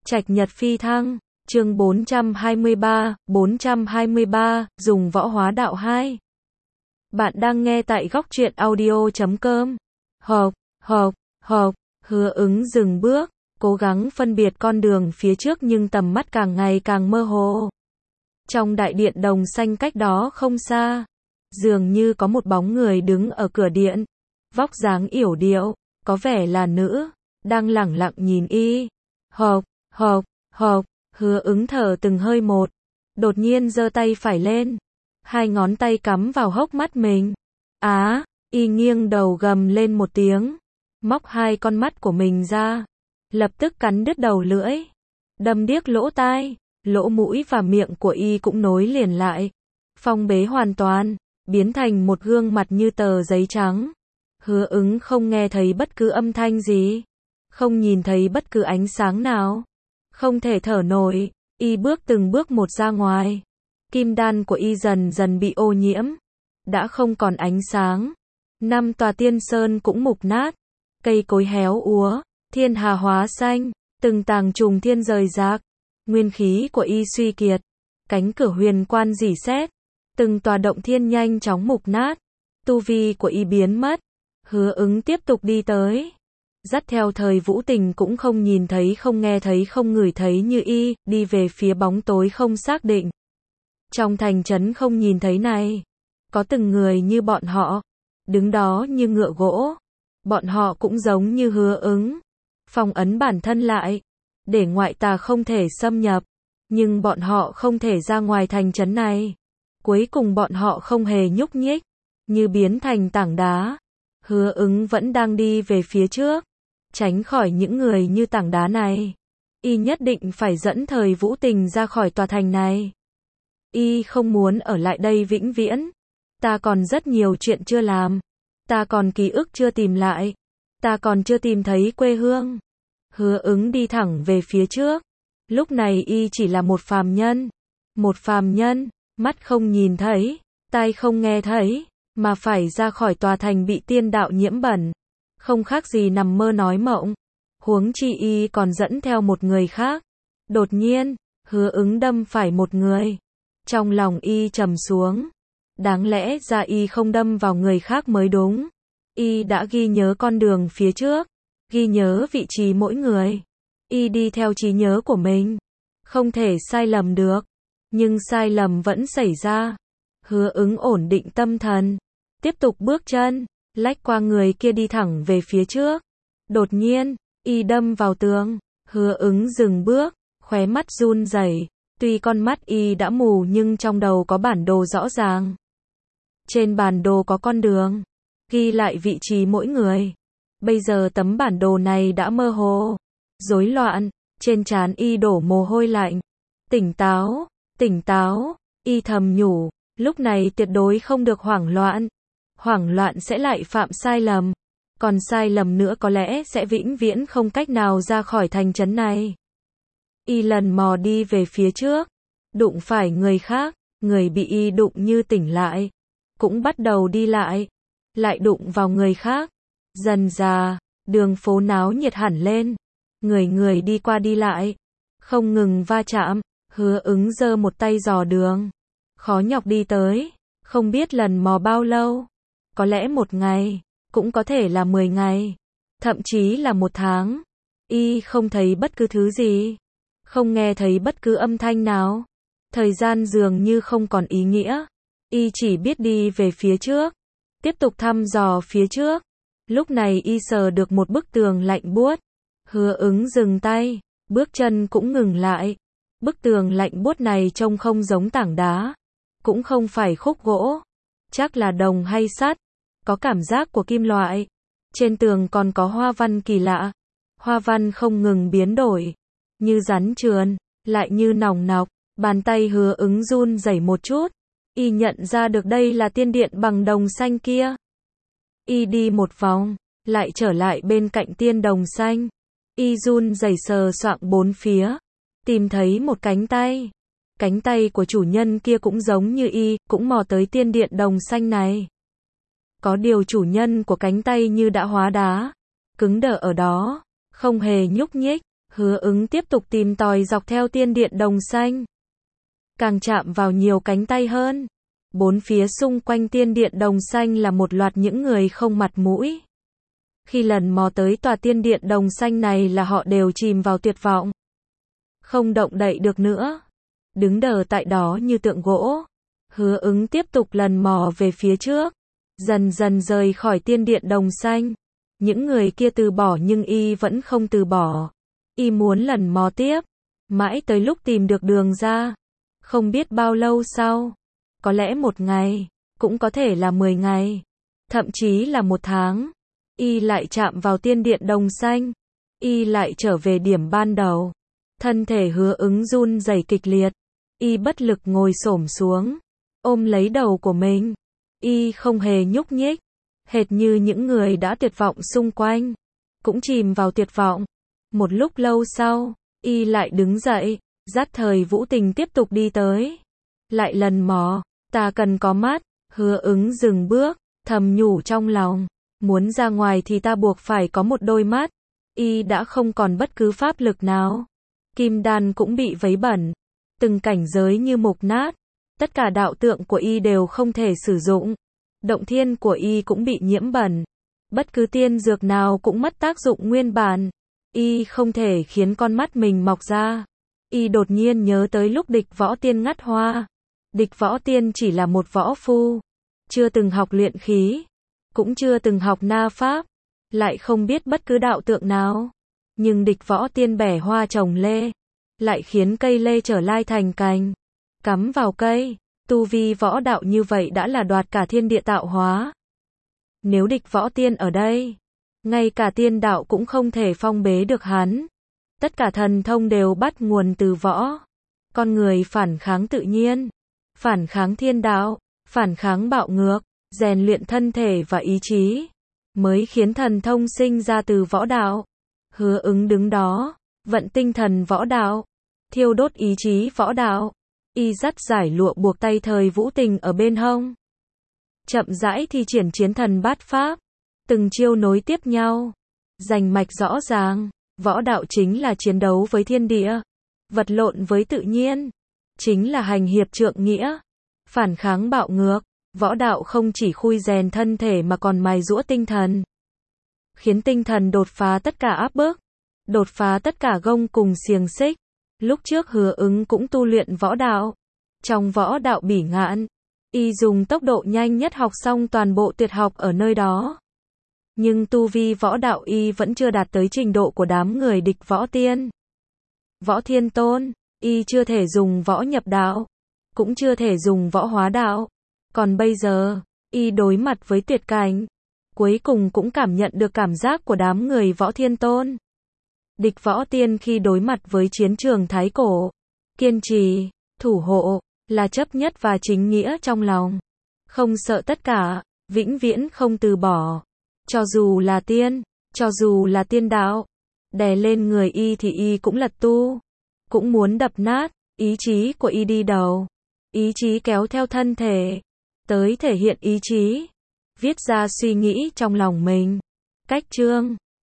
Trạch Nhật Phi Thăng, chương 423, dùng võ hóa đạo 2. Bạn đang nghe tại góc truyện audio.com. Hứa Ứng dừng bước, cố gắng phân biệt con đường phía trước nhưng tầm mắt càng ngày càng mơ hồ. Trong đại điện đồng xanh cách đó không xa, dường như có một bóng người đứng ở cửa điện, vóc dáng yểu điệu, có vẻ là nữ, đang lẳng lặng nhìn y. Hứa Ứng thở từng hơi một, đột nhiên giơ tay phải lên, hai ngón tay cắm vào hốc mắt mình. Y nghiêng đầu gầm lên một tiếng, móc hai con mắt của mình ra, lập tức cắn đứt đầu lưỡi, đâm điếc lỗ tai, lỗ mũi và miệng của y cũng nối liền lại, phong bế hoàn toàn, biến thành một gương mặt như tờ giấy trắng. Hứa Ứng không nghe thấy bất cứ âm thanh gì, không nhìn thấy bất cứ ánh sáng nào, không thể thở nổi, y bước từng bước một ra ngoài. Kim đan của y dần dần bị ô nhiễm, đã không còn ánh sáng. 5 tòa tiên sơn cũng mục nát, cây cối héo úa, thiên hà hóa xanh, từng tàng trùng thiên rời rạc, nguyên khí của y suy kiệt, cánh cửa huyền quan rỉ sét, từng tòa động thiên nhanh chóng mục nát, tu vi của y biến mất. Hứa Ứng tiếp tục đi tới, dắt theo Thời Vũ Tình cũng không nhìn thấy, không nghe thấy, không ngửi thấy như y, đi về phía bóng tối không xác định. Trong thành trấn không nhìn thấy này, có từng người như bọn họ, đứng đó như ngựa gỗ. Bọn họ cũng giống như Hứa Ứng, phong ấn bản thân lại, để ngoại tà không thể xâm nhập, nhưng bọn họ không thể ra ngoài thành trấn này. Cuối cùng bọn họ không hề nhúc nhích, như biến thành tảng đá. Hứa Ứng vẫn đang đi về phía trước, tránh khỏi những người như tảng đá này. Y nhất định phải dẫn Thời Vũ Tình ra khỏi tòa thành này. Y không muốn ở lại đây vĩnh viễn. Ta còn rất nhiều chuyện chưa làm. Ta còn ký ức chưa tìm lại. Ta còn chưa tìm thấy quê hương. Hứa Ứng đi thẳng về phía trước. Lúc này y chỉ là một phàm nhân. Một phàm nhân, mắt không nhìn thấy, tai không nghe thấy, mà phải ra khỏi tòa thành bị tiên đạo nhiễm bẩn. Không khác gì nằm mơ nói mộng. Huống chi y còn dẫn theo một người khác. Đột nhiên, Hứa Ứng đâm phải một người. Trong lòng y trầm xuống. Đáng lẽ ra y không đâm vào người khác mới đúng. Y đã ghi nhớ con đường phía trước, ghi nhớ vị trí mỗi người. Y đi theo trí nhớ của mình, không thể sai lầm được. Nhưng sai lầm vẫn xảy ra. Hứa Ứng ổn định tâm thần, tiếp tục bước chân, lách qua người kia đi thẳng về phía trước. Đột nhiên, y đâm vào tường. Hứa Ứng dừng bước, khóe mắt run rẩy. Tuy con mắt y đã mù nhưng trong đầu có bản đồ rõ ràng. Trên bản đồ có con đường, ghi lại vị trí mỗi người. Bây giờ tấm bản đồ này đã mơ hồ, rối loạn, trên trán y đổ mồ hôi lạnh. Tỉnh táo, y thầm nhủ, lúc này tuyệt đối không được hoảng loạn. Hoảng loạn sẽ lại phạm sai lầm, còn sai lầm nữa có lẽ sẽ vĩnh viễn không cách nào ra khỏi thành trấn này. Y lần mò đi về phía trước, đụng phải người khác, người bị y đụng như tỉnh lại, cũng bắt đầu đi lại đụng vào người khác. Dần dà, đường phố náo nhiệt hẳn lên, người đi qua đi lại, không ngừng va chạm. Hứa Ứng giơ một tay dò đường, khó nhọc đi tới, không biết lần mò bao lâu, có lẽ 1 ngày, cũng có thể là 10 ngày, thậm chí là 1 tháng. Y không thấy bất cứ thứ gì, không nghe thấy bất cứ âm thanh nào. Thời gian dường như không còn ý nghĩa. Y chỉ biết đi về phía trước, tiếp tục thăm dò phía trước. Lúc này y sờ được một bức tường lạnh buốt. Hứa Ứng dừng tay, bước chân cũng ngừng lại. Bức tường lạnh buốt này trông không giống tảng đá, cũng không phải khúc gỗ, chắc là đồng hay sắt, có cảm giác của kim loại. Trên tường còn có hoa văn kỳ lạ, hoa văn không ngừng biến đổi, như rắn trườn, lại như nòng nọc. Bàn tay Hứa Ứng run rẩy một chút, y nhận ra được đây là tiên điện bằng đồng xanh kia. Y đi một vòng, lại trở lại bên cạnh tiên đồng xanh. Y run rẩy sờ soạng bốn phía, tìm thấy một cánh tay. Cánh tay của chủ nhân kia cũng giống như y, cũng mò tới tiên điện đồng xanh này. Có điều chủ nhân của cánh tay như đã hóa đá, cứng đờ ở đó, không hề nhúc nhích. Hứa Ứng tiếp tục tìm tòi dọc theo tiên điện đồng xanh. Càng chạm vào nhiều cánh tay hơn. Bốn phía xung quanh tiên điện đồng xanh là một loạt những người không mặt mũi. Khi lần mò tới tòa tiên điện đồng xanh này là họ đều chìm vào tuyệt vọng. Không động đậy được nữa. Đứng đờ tại đó như tượng gỗ. Hứa Ứng tiếp tục lần mò về phía trước. Dần dần rời khỏi tiên điện đồng xanh. Những người kia từ bỏ nhưng y vẫn không từ bỏ. Y muốn lần mò tiếp. Mãi tới lúc tìm được đường ra. Không biết bao lâu sau. Có lẽ 1 ngày. Cũng có thể là 10 ngày. Thậm chí là 1 tháng. Y lại chạm vào tiên điện đồng xanh. Y lại trở về điểm ban đầu. Thân thể Hứa Ứng run rẩy kịch liệt. Y bất lực ngồi xổm xuống. Ôm lấy đầu của mình. Y không hề nhúc nhích. Hệt như những người đã tuyệt vọng xung quanh. Cũng chìm vào tuyệt vọng. Một lúc lâu sau. Y lại đứng dậy. Dắt Thời Vũ Tình tiếp tục đi tới. Lại lần mò. Ta cần có mắt. Hứa Ứng dừng bước. Thầm nhủ trong lòng. Muốn ra ngoài thì ta buộc phải có một đôi mắt. Y đã không còn bất cứ pháp lực nào. Kim đan cũng bị vấy bẩn. Từng cảnh giới như mục nát. Tất cả đạo tượng của y đều không thể sử dụng. Động thiên của y cũng bị nhiễm bẩn. Bất cứ tiên dược nào cũng mất tác dụng nguyên bản. Y không thể khiến con mắt mình mọc ra. Y đột nhiên nhớ tới lúc Địch Võ Tiên ngắt hoa. Địch Võ Tiên chỉ là một võ phu. Chưa từng học luyện khí. Cũng chưa từng học na pháp. Lại không biết bất cứ đạo tượng nào. Nhưng Địch Võ Tiên bẻ hoa trồng lê. Lại khiến cây lê trở lai thành cành. Cắm vào cây. Tu vi võ đạo như vậy đã là đoạt cả thiên địa tạo hóa. Nếu Địch Võ Tiên ở đây. Ngay cả tiên đạo cũng không thể phong bế được hắn. Tất cả thần thông đều bắt nguồn từ võ. Con người phản kháng tự nhiên. Phản kháng thiên đạo. Phản kháng bạo ngược. Rèn luyện thân thể và ý chí. Mới khiến thần thông sinh ra từ võ đạo. Hứa Ứng đứng đó. Vận tinh thần võ đạo. Thiêu đốt ý chí võ đạo. Y dắt giải lụa buộc tay Thời Vũ Tình ở bên hông. Chậm rãi thi triển chiến thần bát pháp. Từng chiêu nối tiếp nhau. Rành mạch rõ ràng. Võ đạo chính là chiến đấu với thiên địa. Vật lộn với tự nhiên. Chính là hành hiệp trượng nghĩa. Phản kháng bạo ngược. Võ đạo không chỉ khui rèn thân thể mà còn mài giũa tinh thần. Khiến tinh thần đột phá tất cả áp bức. Đột phá tất cả gông cùng xiềng xích. Lúc trước Hứa Ứng cũng tu luyện võ đạo. Trong võ đạo bỉ ngạn. Y dùng tốc độ nhanh nhất học xong toàn bộ tuyệt học ở nơi đó. Nhưng tu vi võ đạo y vẫn chưa đạt tới trình độ của đám người Địch Võ Tiên. Võ Thiên Tôn, y chưa thể dùng võ nhập đạo. Cũng chưa thể dùng võ hóa đạo. Còn bây giờ, y đối mặt với tuyệt cảnh. Cuối cùng cũng cảm nhận được cảm giác của đám người Võ Thiên Tôn. Địch Võ Tiên khi đối mặt với chiến trường thái cổ. Kiên trì, thủ hộ, là chấp nhất và chính nghĩa trong lòng. Không sợ tất cả, vĩnh viễn không từ bỏ. Cho dù là tiên, cho dù là tiên đạo. Đè lên người y thì y cũng lật tu. Cũng muốn đập nát, ý chí của y đi đầu. Ý chí kéo theo thân thể. Tới thể hiện ý chí. Viết ra suy nghĩ trong lòng mình. Cách chương